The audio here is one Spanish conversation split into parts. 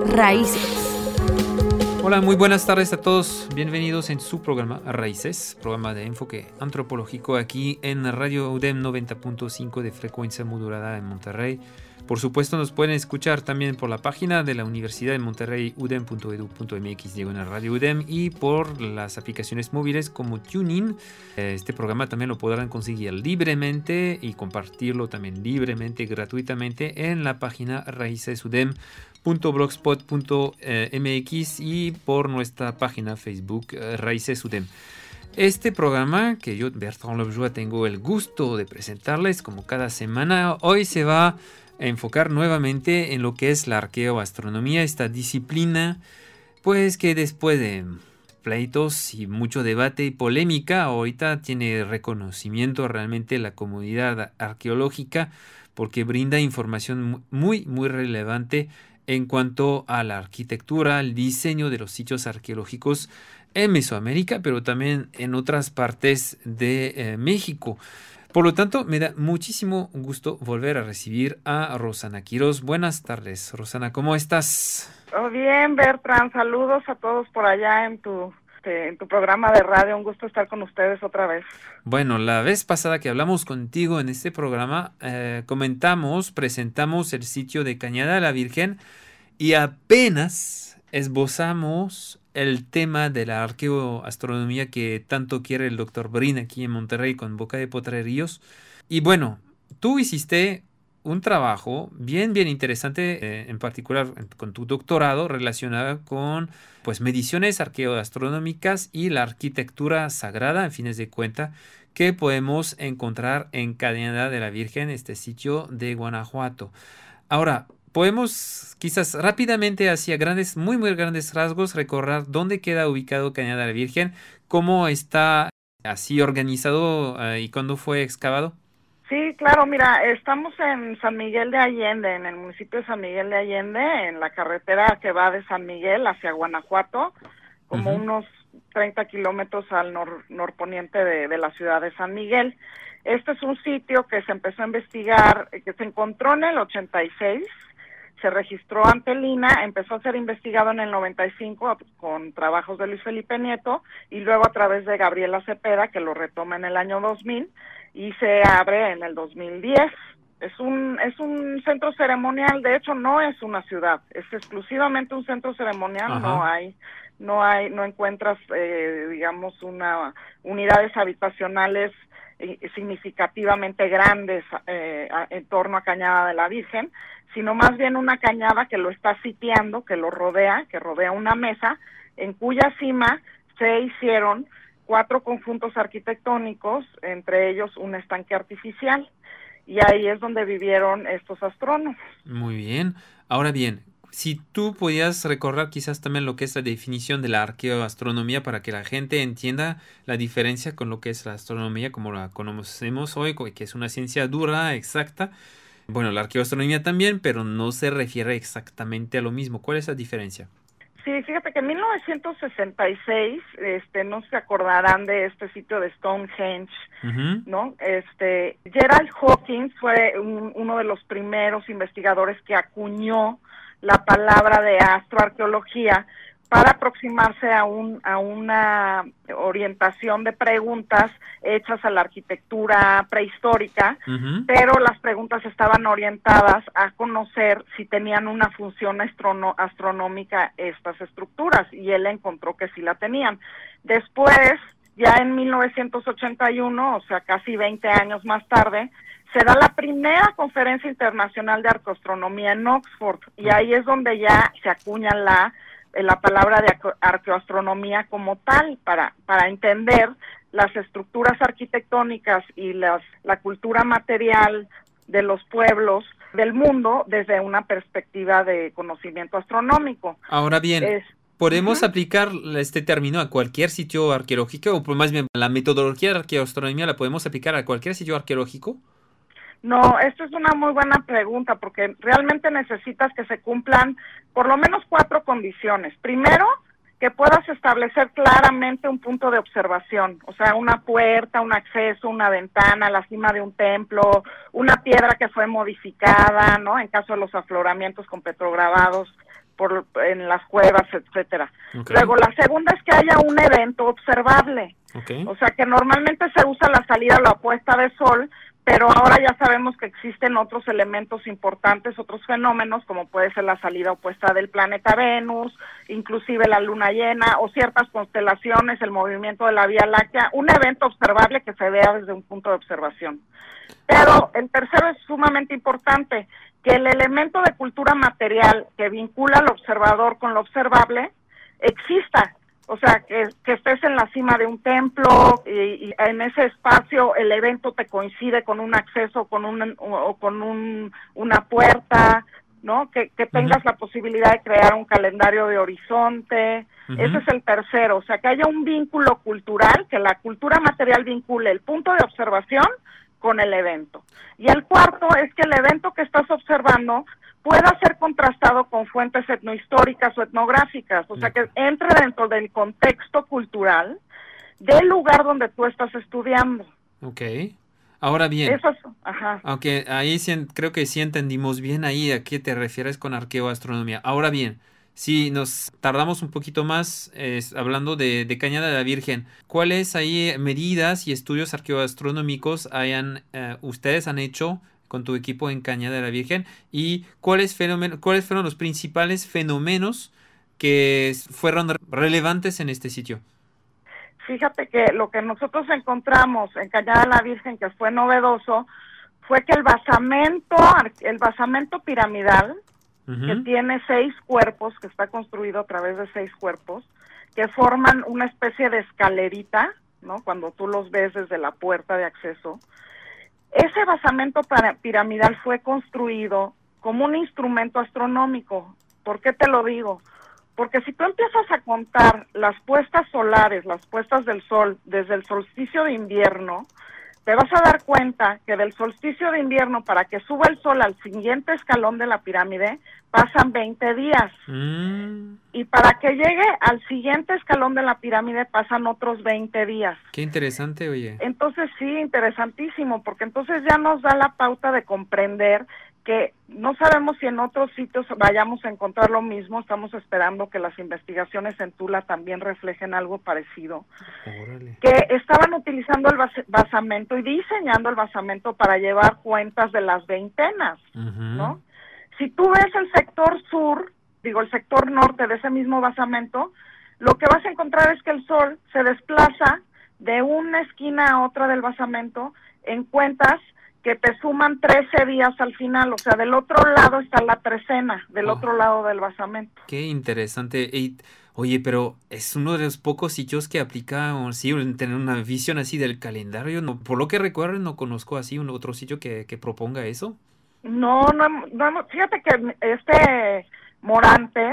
Raíces. Hola, muy buenas tardes a todos. Bienvenidos en su programa Raíces, programa de enfoque antropológico aquí en Radio UDEM 90.5 de frecuencia modulada en Monterrey. Por supuesto, nos pueden escuchar también por la página de la Universidad de Monterrey, udem.edu.mx/Radio UDEM, y por las aplicaciones móviles como TuneIn. Este programa también lo podrán conseguir libremente y compartirlo también libremente, gratuitamente en la página raicesudem.blogspot.mx y por nuestra página Facebook Raíces UDEM. Este programa que yo, Bertrand Lobjoa, tengo el gusto de presentarles como cada semana, hoy se va a enfocar nuevamente en lo que es la arqueoastronomía, esta disciplina, pues que después de pleitos y mucho debate y polémica, ahorita tiene reconocimiento realmente la comunidad arqueológica porque brinda información muy relevante en cuanto a la arquitectura, el diseño de los sitios arqueológicos en Mesoamérica, pero también en otras partes de México. Por lo tanto, me da muchísimo gusto volver a recibir a Rosana Quiroz. Buenas tardes, Rosana, ¿cómo estás? Oh, bien, Bertrand, saludos a todos por allá en tu programa de radio. Un gusto estar con ustedes otra vez. Bueno, la vez pasada que hablamos contigo en este programa, presentamos el sitio de Cañada la Virgen y apenas esbozamos el tema de la arqueoastronomía que tanto quiere el doctor Brin aquí en Monterrey con Boca de Potrerillos. Y bueno, tú hiciste un trabajo bien interesante, en particular con tu doctorado relacionado con pues mediciones arqueoastronómicas y la arquitectura sagrada, en fines de cuenta, que podemos encontrar en Cañada de la Virgen, este sitio de Guanajuato. Ahora, podemos quizás rápidamente hacia muy grandes rasgos recorrer dónde queda ubicado Cañada de la Virgen, cómo está así organizado y cuándo fue excavado. Sí, claro, mira, estamos en San Miguel de Allende, en el municipio de San Miguel de Allende, en la carretera que va de San Miguel hacia Guanajuato, como unos 30 kilómetros al norponiente de la ciudad de San Miguel. Este es un sitio que se empezó a investigar, que se encontró en el 86, se registró ante el INAH, empezó a ser investigado en el 95 con trabajos de Luis Felipe Nieto y luego a través de Gabriela Cepeda, que lo retoma en el año 2000 y se abre en el 2010. Es un centro ceremonial, de hecho no es una ciudad, es exclusivamente un centro ceremonial. Ajá. No encuentras, digamos, unidades habitacionales significativamente grandes en torno a Cañada de la Virgen, sino más bien una cañada que lo está sitiando, que rodea una mesa, en cuya cima se hicieron 4 conjuntos arquitectónicos, entre ellos un estanque artificial, y ahí es donde vivieron estos astrónomos. Muy bien. Ahora bien, si tú podías recordar quizás también lo que es la definición de la arqueoastronomía para que la gente entienda la diferencia con lo que es la astronomía como la conocemos hoy, que es una ciencia dura, exacta. Bueno, la arqueoastronomía también, pero no se refiere exactamente a lo mismo. ¿Cuál es la diferencia? Sí, fíjate que en 1966, no se acordarán de este sitio de Stonehenge, ¿no? Gerald Hawkins fue uno de los primeros investigadores que acuñó la palabra de astroarqueología para aproximarse a una orientación de preguntas hechas a la arquitectura prehistórica, pero las preguntas estaban orientadas a conocer si tenían una función astronómica estas estructuras, y él encontró que sí la tenían. Después, ya en 1981, o sea, casi 20 años más tarde, se da la primera conferencia internacional de arqueoastronomía en Oxford, y ahí es donde ya se acuña la palabra de arqueoastronomía como tal, para entender las estructuras arquitectónicas y la cultura material de los pueblos del mundo desde una perspectiva de conocimiento astronómico. Ahora bien, ¿podemos aplicar este término a cualquier sitio arqueológico? O más bien, ¿la metodología de arqueoastronomía la podemos aplicar a cualquier sitio arqueológico? No, esto es una muy buena pregunta porque realmente necesitas que se cumplan por lo menos 4 condiciones. Primero, que puedas establecer claramente un punto de observación, o sea, una puerta, un acceso, una ventana, la cima de un templo, una piedra que fue modificada, ¿no? En caso de los afloramientos con petrograbados, en las cuevas, etcétera. Okay. Luego, la segunda es que haya un evento observable. Okay. O sea, que normalmente se usa la salida o la puesta de sol, pero ahora ya sabemos que existen otros elementos importantes, otros fenómenos, como puede ser la salida o puesta del planeta Venus, inclusive la luna llena, o ciertas constelaciones, el movimiento de la Vía Láctea, un evento observable que se vea desde un punto de observación. Pero el tercero es sumamente importante, que el elemento de cultura material que vincula al observador con lo observable exista. O sea, que estés en la cima de un templo y en ese espacio el evento te coincide con un acceso o con una puerta, ¿no? Que tengas la posibilidad de crear un calendario de horizonte. Ese es el tercero. O sea, que haya un vínculo cultural, que la cultura material vincule el punto de observación con el evento. Y el cuarto es que el evento que estás observando pueda ser contrastado con fuentes etnohistóricas o etnográficas, o sea, que entre dentro del contexto cultural del lugar donde tú estás estudiando. Ok. Ahora bien, Eso es, ajá. aunque ahí creo que sí entendimos bien ahí a qué te refieres con arqueoastronomía. Ahora bien, si nos tardamos un poquito más hablando de Cañada de la Virgen, ¿cuáles ahí medidas y estudios arqueoastronómicos ustedes han hecho con tu equipo en Cañada de la Virgen? ¿Y cuáles fueron los principales fenómenos que fueron relevantes en este sitio? Fíjate que lo que nosotros encontramos en Cañada de la Virgen, que fue novedoso, fue que el basamento piramidal, que tiene 6 cuerpos, que está construido a través de 6 cuerpos, que forman una especie de escalerita, ¿no? Cuando tú los ves desde la puerta de acceso. Ese basamento piramidal fue construido como un instrumento astronómico. ¿Por qué te lo digo? Porque si tú empiezas a contar las puestas solares, las puestas del sol, desde el solsticio de invierno, te vas a dar cuenta que del solsticio de invierno para que suba el sol al siguiente escalón de la pirámide, pasan 20 días. Y para que llegue al siguiente escalón de la pirámide, pasan otros 20 días. Qué interesante, oye. Entonces sí, interesantísimo, porque entonces ya nos da la pauta de comprender que no sabemos si en otros sitios vayamos a encontrar lo mismo. Estamos esperando que las investigaciones en Tula también reflejen algo parecido. Órale. Que estaban utilizando el basamento y diseñando el basamento para llevar cuentas de las veintenas, ¿no? Si tú ves el sector sur, el sector norte de ese mismo basamento, lo que vas a encontrar es que el sol se desplaza de una esquina a otra del basamento en cuentas que te suman 13 días al final. O sea, del otro lado está la trecena, del otro lado del basamento. Qué interesante. Oye, pero es uno de los pocos sitios que aplica, sí, tener una visión así del calendario. No, por lo que recuerdo, no conozco así un otro sitio que proponga eso. No, fíjate que Morante,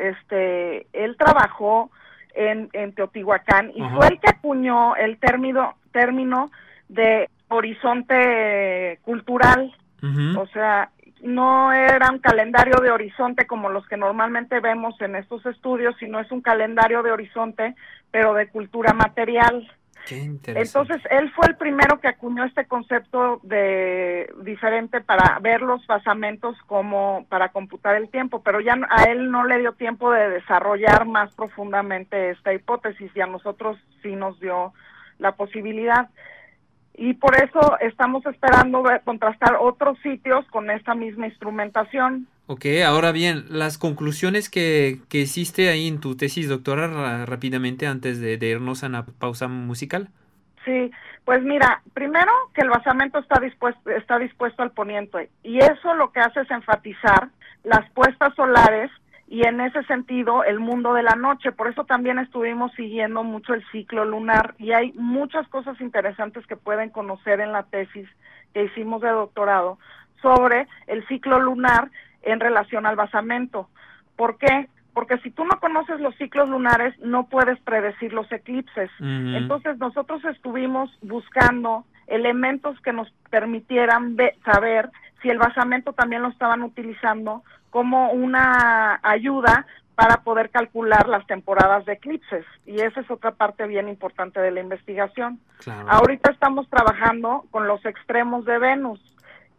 él trabajó en Teotihuacán y fue el que acuñó el término de horizonte cultural. O sea, no era un calendario de horizonte como los que normalmente vemos en estos estudios, sino es un calendario de horizonte, pero de cultura material. Qué interesante. Entonces, él fue el primero que acuñó este concepto diferente para ver los basamentos como para computar el tiempo, pero ya a él no le dio tiempo de desarrollar más profundamente esta hipótesis y a nosotros sí nos dio la posibilidad. Y por eso estamos esperando contrastar otros sitios con esta misma instrumentación. Ok, ahora bien, las conclusiones que hiciste ahí en tu tesis, doctora, rápidamente antes de irnos a una pausa musical. Sí, pues mira, primero que el basamento está dispuesto al poniente, y eso lo que hace es enfatizar las puestas solares y en ese sentido el mundo de la noche. Por eso también estuvimos siguiendo mucho el ciclo lunar y hay muchas cosas interesantes que pueden conocer en la tesis que hicimos de doctorado sobre el ciclo lunar en relación al basamento. ¿Por qué? Porque si tú no conoces los ciclos lunares, no puedes predecir los eclipses. Entonces nosotros estuvimos buscando elementos que nos permitieran saber si el basamento también lo estaban utilizando como una ayuda para poder calcular las temporadas de eclipses. Y esa es otra parte bien importante de la investigación. Claro. Ahorita estamos trabajando con los extremos de Venus,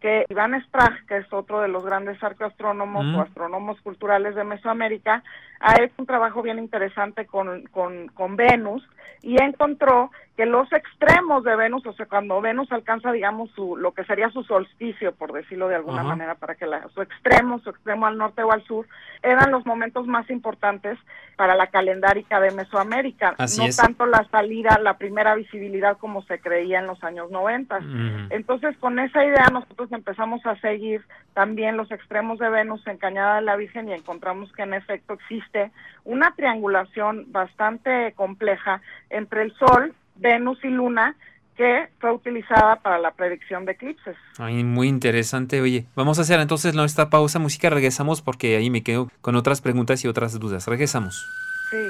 que Iván Sprague, que es otro de los grandes arqueoastrónomos o astrónomos culturales de Mesoamérica, ha hecho un trabajo bien interesante con Venus y encontró que los extremos de Venus, o sea, cuando Venus alcanza, digamos, lo que sería su solsticio, por decirlo de alguna manera, para que su extremo al norte o al sur, eran los momentos más importantes para la calendárica de Mesoamérica. Así no es. tanto la salida, la primera visibilidad como se creía en los años 90. Entonces, con esa idea nosotros empezamos a seguir también los extremos de Venus en Cañada de la Virgen y encontramos que en efecto existe una triangulación bastante compleja entre el Sol, Venus y Luna, que fue utilizada para la predicción de eclipses. Ay, muy interesante. Oye, vamos a hacer entonces nuestra pausa musical. Regresamos porque ahí me quedo con otras preguntas y otras dudas. Regresamos. Sí.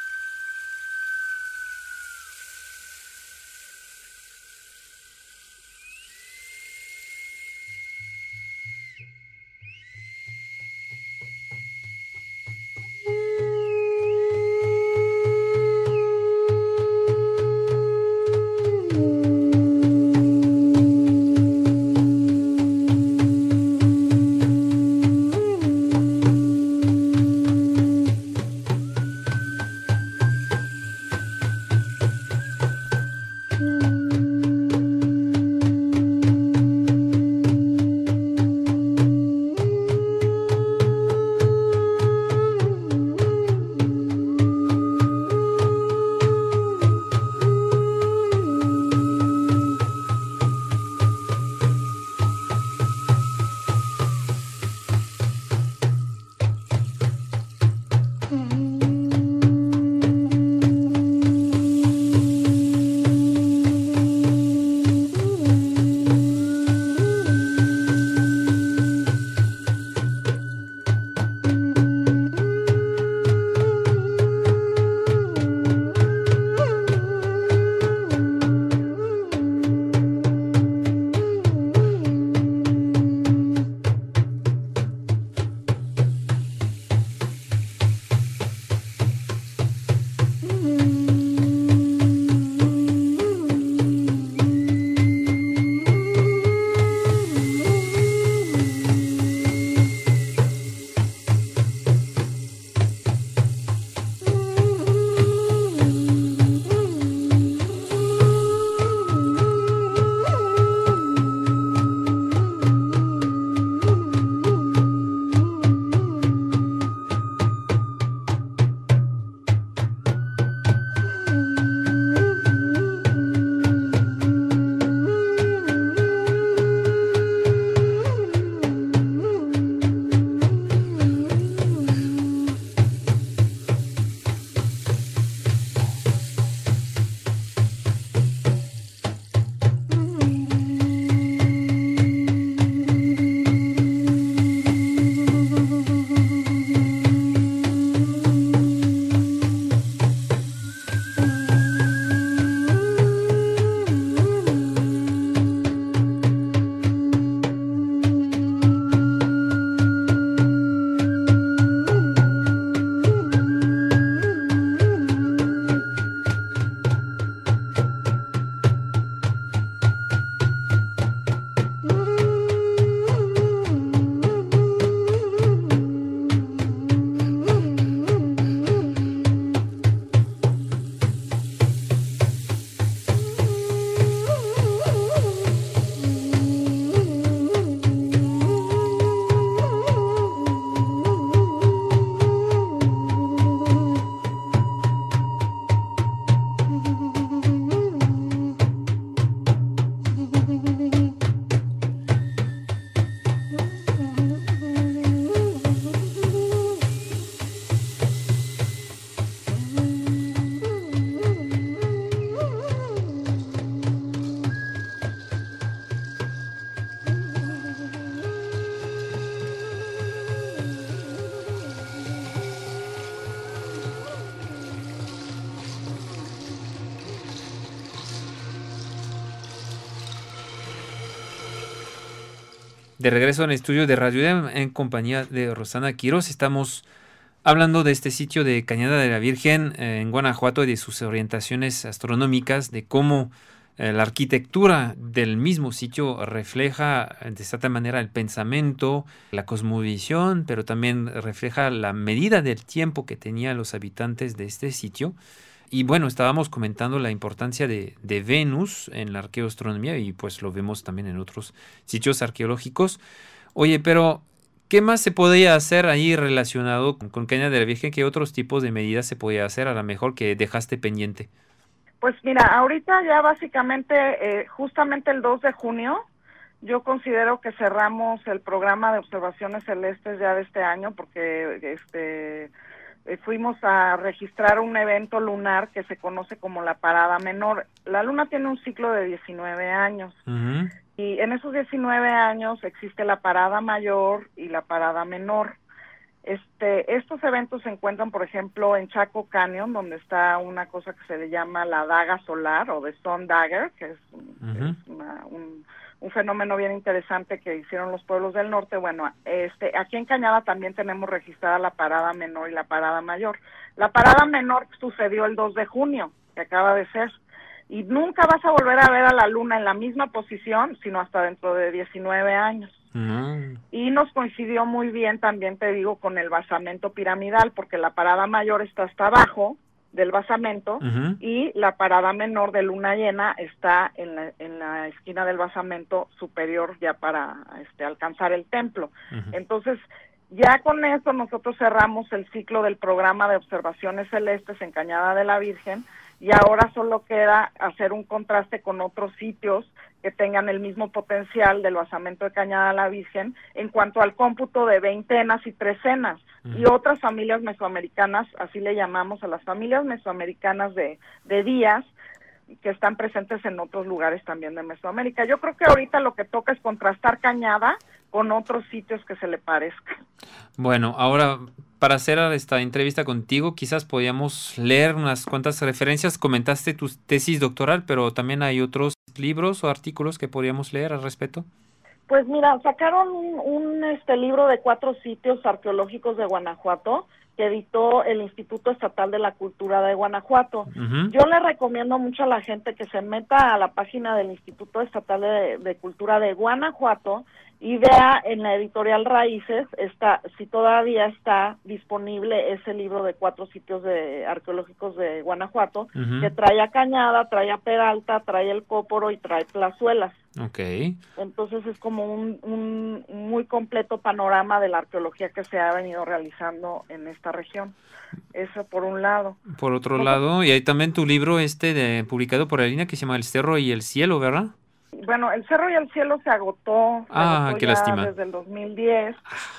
De regreso en el estudio de Radio UDEM en compañía de Rosana Quiroz. Estamos hablando de este sitio de Cañada de la Virgen en Guanajuato y de sus orientaciones astronómicas, de cómo La arquitectura del mismo sitio refleja de cierta manera el pensamiento, la cosmovisión, pero también refleja la medida del tiempo que tenían los habitantes de este sitio. Y bueno, estábamos comentando la importancia de Venus en la arqueoastronomía y pues lo vemos también en otros sitios arqueológicos. Oye, pero ¿qué más se podía hacer ahí relacionado con Cañada de la Virgen? ¿Qué otros tipos de medidas se podía hacer a lo mejor que dejaste pendiente? Pues mira, ahorita ya básicamente, justamente el 2 de junio, yo considero que cerramos el programa de observaciones celestes ya de este año, porque fuimos a registrar un evento lunar que se conoce como la parada menor. La luna tiene un ciclo de 19 años. Ujú. Y en esos 19 años existe la parada mayor y la parada menor. Estos eventos se encuentran, por ejemplo, en Chaco Canyon, donde está una cosa que se le llama la daga solar o the sun dagger, que es, Ujú. es un fenómeno bien interesante que hicieron los pueblos del norte. Bueno, aquí en Cañada también tenemos registrada la parada menor y la parada mayor. La parada menor sucedió el 2 de junio, que acaba de ser, y nunca vas a volver a ver a la luna en la misma posición, sino hasta dentro de 19 años. Mm. Y nos coincidió muy bien también, te digo, con el basamento piramidal, porque la parada mayor está hasta abajo del basamento Ujú. y la parada menor de luna llena está en la esquina del basamento superior ya para alcanzar el templo. Ujú. Entonces, ya con eso nosotros cerramos el ciclo del programa de observaciones celestes en Cañada de la Virgen y ahora solo queda hacer un contraste con otros sitios que tengan el mismo potencial del basamento de Cañada de la Virgen en cuanto al cómputo de veintenas y trecenas. Y otras familias mesoamericanas, así le llamamos a las familias mesoamericanas de días, que están presentes en otros lugares también de Mesoamérica. Yo creo que ahorita lo que toca es contrastar Cañada con otros sitios que se le parezcan. Bueno, ahora para hacer esta entrevista contigo, quizás podíamos leer unas cuantas referencias. Comentaste tu tesis doctoral, pero también hay otros libros o artículos que podríamos leer al respecto. Pues mira, sacaron un libro de 4 sitios arqueológicos de Guanajuato que editó el Instituto Estatal de la Cultura de Guanajuato. Ujú. Yo le recomiendo mucho a la gente que se meta a la página del Instituto Estatal de Cultura de Guanajuato y vea en la editorial Raíces, si todavía está disponible ese libro de 4 sitios arqueológicos de Guanajuato, Ujú. que trae a Cañada, trae a Peralta, trae el Cóporo y trae Plazuelas. Ok. Entonces es como un muy completo panorama de la arqueología que se ha venido realizando en esta región. Eso por un lado. Por otro Nosotros, lado, y hay también tu libro publicado por la línea que se llama El Cerro y el Cielo, ¿verdad? bueno, El Cerro y el Cielo se Ah, agotó qué ya lástima. desde el 2010,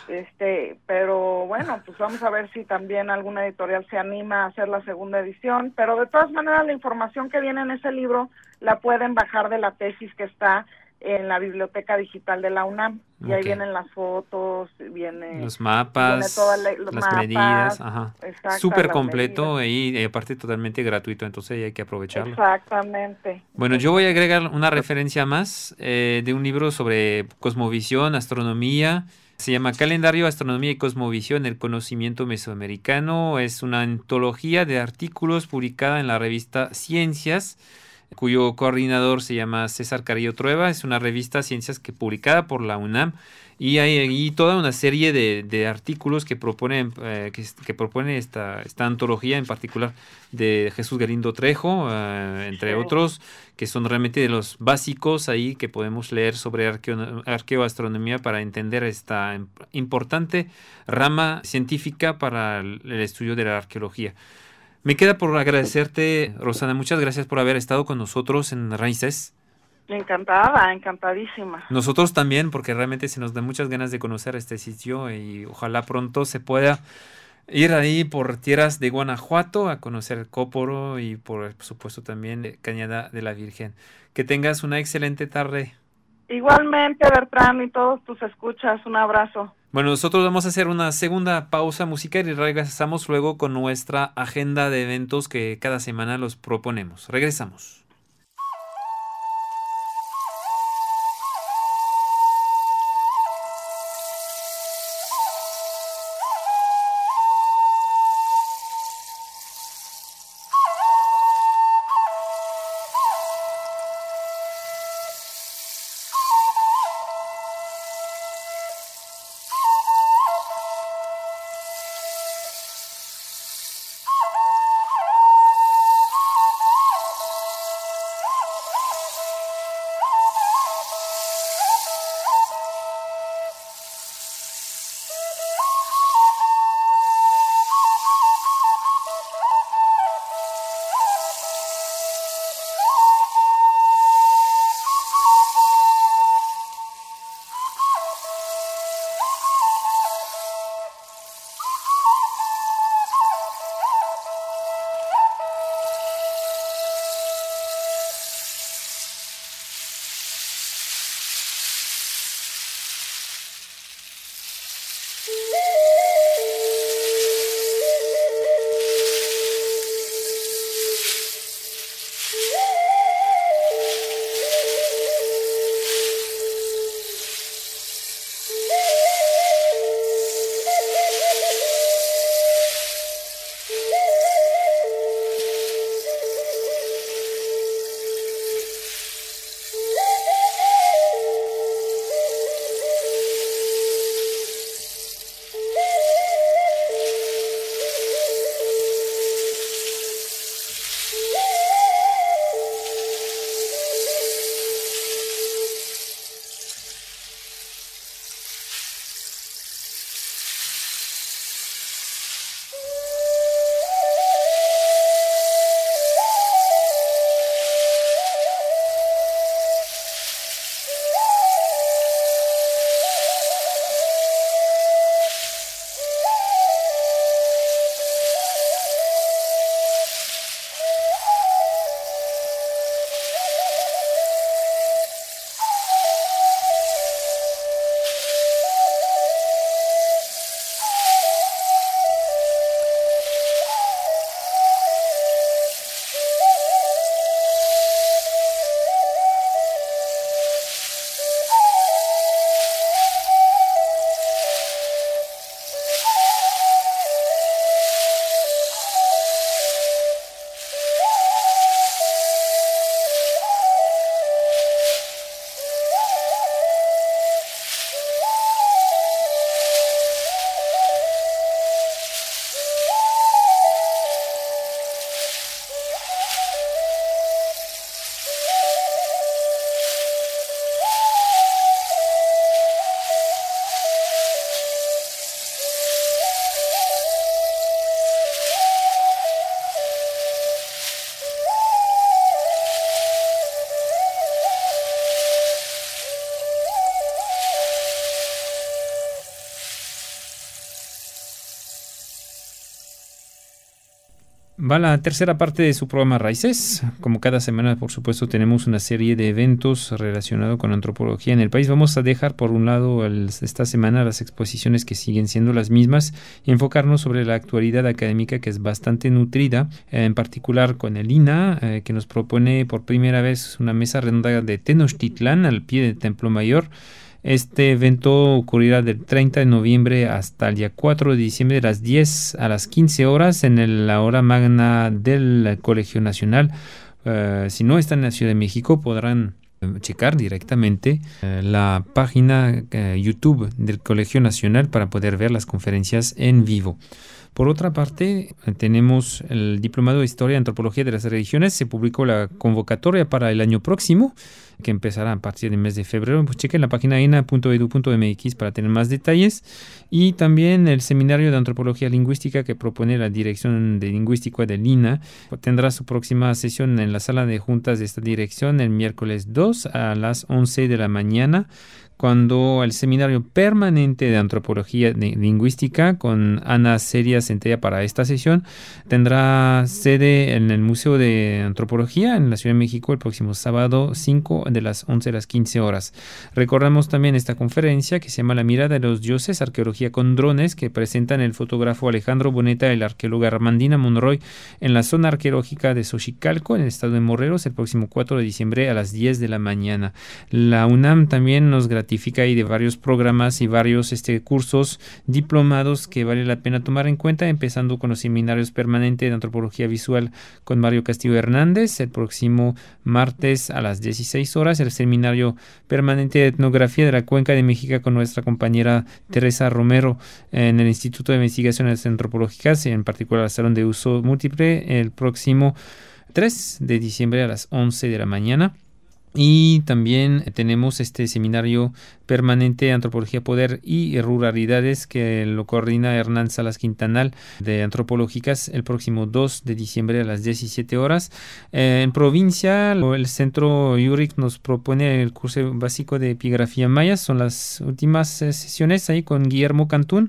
pero bueno, pues vamos a ver si también alguna editorial se anima a hacer la segunda edición, pero de todas maneras la información que viene en ese libro la pueden bajar de la tesis que está en la biblioteca digital de la UNAM, y ahí Ok. vienen las fotos, Los viene todo mapas, los las medidas, mapas, ajá. exactas, Súper las medidas, completo y aparte totalmente gratuito, entonces hay que aprovecharlo. exactamente, Bueno, yo voy a agregar una referencia más de un libro sobre cosmovisión, astronomía. Se llama Calendario, Astronomía y Cosmovisión, el conocimiento mesoamericano. Es una antología de artículos publicada en la revista Ciencias, cuyo coordinador se llama César Carrillo Trueba. Es una revista Ciencias publicada por la UNAM y hay ahí toda una serie de artículos que proponen que propone esta antología en particular de Jesús Galindo Trejo, entre sí. otros, que son realmente de los básicos ahí que podemos leer sobre arqueoastronomía para entender esta importante rama científica para el estudio de la arqueología. Me queda por agradecerte, Rosana. Muchas gracias por haber estado con nosotros en Raíces. Encantada, encantadísima. Nosotros también, porque realmente se nos da muchas ganas de conocer este sitio y ojalá pronto se pueda ir ahí por tierras de Guanajuato a conocer el Cóporo y por supuesto también Cañada de la Virgen. Que tengas una excelente tarde. Igualmente, Bertrán, y todos tus escuchas, un abrazo. Bueno, nosotros vamos a hacer una segunda pausa musical y regresamos luego con nuestra agenda de eventos que cada semana los proponemos. Regresamos. Va la tercera parte de su programa Raíces. Como cada semana, por supuesto, tenemos una serie de eventos relacionados con antropología en el país. Vamos a dejar por un lado esta semana las exposiciones que siguen siendo las mismas y enfocarnos sobre la actualidad académica, que es bastante nutrida, en particular con el INA, que nos propone por primera vez una mesa redonda de Tenochtitlán al pie del Templo Mayor. Este evento ocurrirá del 30 de noviembre hasta el día 4 de diciembre de las 10 a las 15 horas en la hora magna del Colegio Nacional. Si no están en la Ciudad de México, podrán checar directamente la página YouTube del Colegio Nacional para poder ver las conferencias en vivo. Por otra parte, tenemos el Diplomado de Historia y Antropología de las Religiones. Se publicó la convocatoria para el año próximo, que empezará a partir del mes de febrero. Pues chequen la página ina.edu.mx para tener más detalles. Y también el Seminario de Antropología Lingüística que propone la Dirección de Lingüística del INA tendrá su próxima sesión en la sala de juntas de esta dirección el miércoles 2 a las 11 de la mañana, cuando el Seminario Permanente de Antropología Lingüística con Ana Ceria Centella para esta sesión tendrá sede en el Museo de Antropología en la Ciudad de México el próximo sábado 5 de las 11 a las 15 horas. Recordamos también esta conferencia que se llama La mirada de los dioses, arqueología con drones, que presentan el fotógrafo Alejandro Boneta y la arqueóloga Armandina Monroy en la zona arqueológica de Xochicalco en el estado de Morelos el próximo 4 de diciembre a las 10 de la mañana. La UNAM también nos gratifica y de varios programas y varios cursos diplomados que vale la pena tomar en cuenta, empezando con los seminarios permanentes de antropología visual con Mario Castillo Hernández el próximo martes a las 16 horas, el seminario permanente de etnografía de la Cuenca de México con nuestra compañera Teresa Romero en el Instituto de Investigaciones Antropológicas, en particular el Salón de Uso Múltiple, el próximo 3 de diciembre a las 11 de la mañana. Y también tenemos este seminario permanente de Antropología, Poder y Ruralidades que lo coordina Hernán Salas Quintanal de Antropológicas el próximo 2 de diciembre a las 17 horas. En provincia, el Centro Yurick nos propone el curso básico de epigrafía maya. Son las últimas sesiones ahí con Guillermo Cantún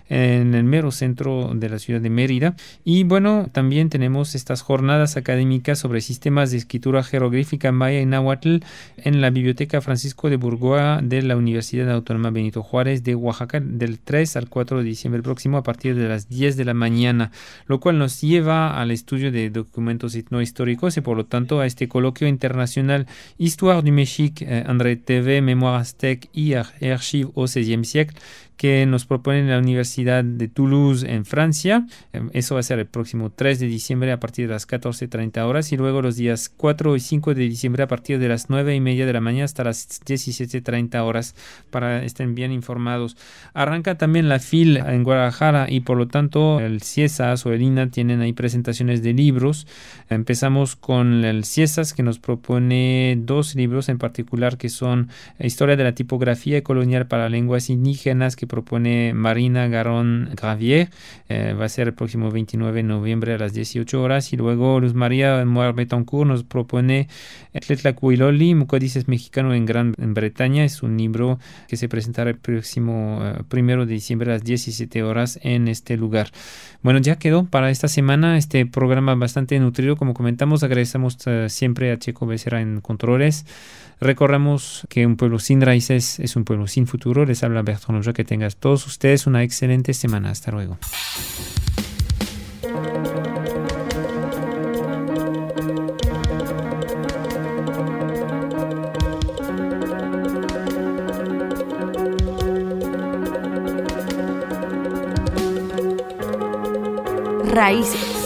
en el mero centro de la ciudad de Mérida. Y bueno, también tenemos estas jornadas académicas sobre sistemas de escritura jeroglífica maya y náhuatl en la Biblioteca Francisco de Burgoa de la Universidad Autónoma Benito Juárez de Oaxaca del 3 al 4 de diciembre próximo a partir de las 10 de la mañana, lo cual nos lleva al estudio de documentos etnohistóricos y por lo tanto a este coloquio internacional Histoire du Mexique, André TV, Mémoire Aztèque y Archives au XVIe siècle, que nos proponen la Universidad de Toulouse en Francia. Eso va a ser el próximo 3 de diciembre a partir de las 14:30 horas y luego los días 4 y 5 de diciembre a partir de las 9:30 de la mañana hasta las 17:30 horas para que estén bien informados. Arranca también la FIL en Guadalajara y por lo tanto el CIESAS o el INA tienen ahí presentaciones de libros. Empezamos con el CIESAS que nos propone 2 libros en particular que son Historia de la tipografía colonial para lenguas indígenas que propone Marina Garón Gravier, va a ser el próximo 29 de noviembre a las 18 horas y luego Luz María Moar Betancourt nos propone Tletlacuiloli, Códices Mexicano en Gran Bretaña. Es un libro que se presentará el próximo 1 de diciembre a las 17 horas en este lugar. Bueno, ya quedó para esta semana este programa bastante nutrido. Como comentamos, agradecemos siempre a Checo Becerra en controles. Recordamos que un pueblo sin raíces es un pueblo sin futuro. Les habla Bertrand Loja. Que tengan todos ustedes una excelente semana. Hasta luego. Raíces.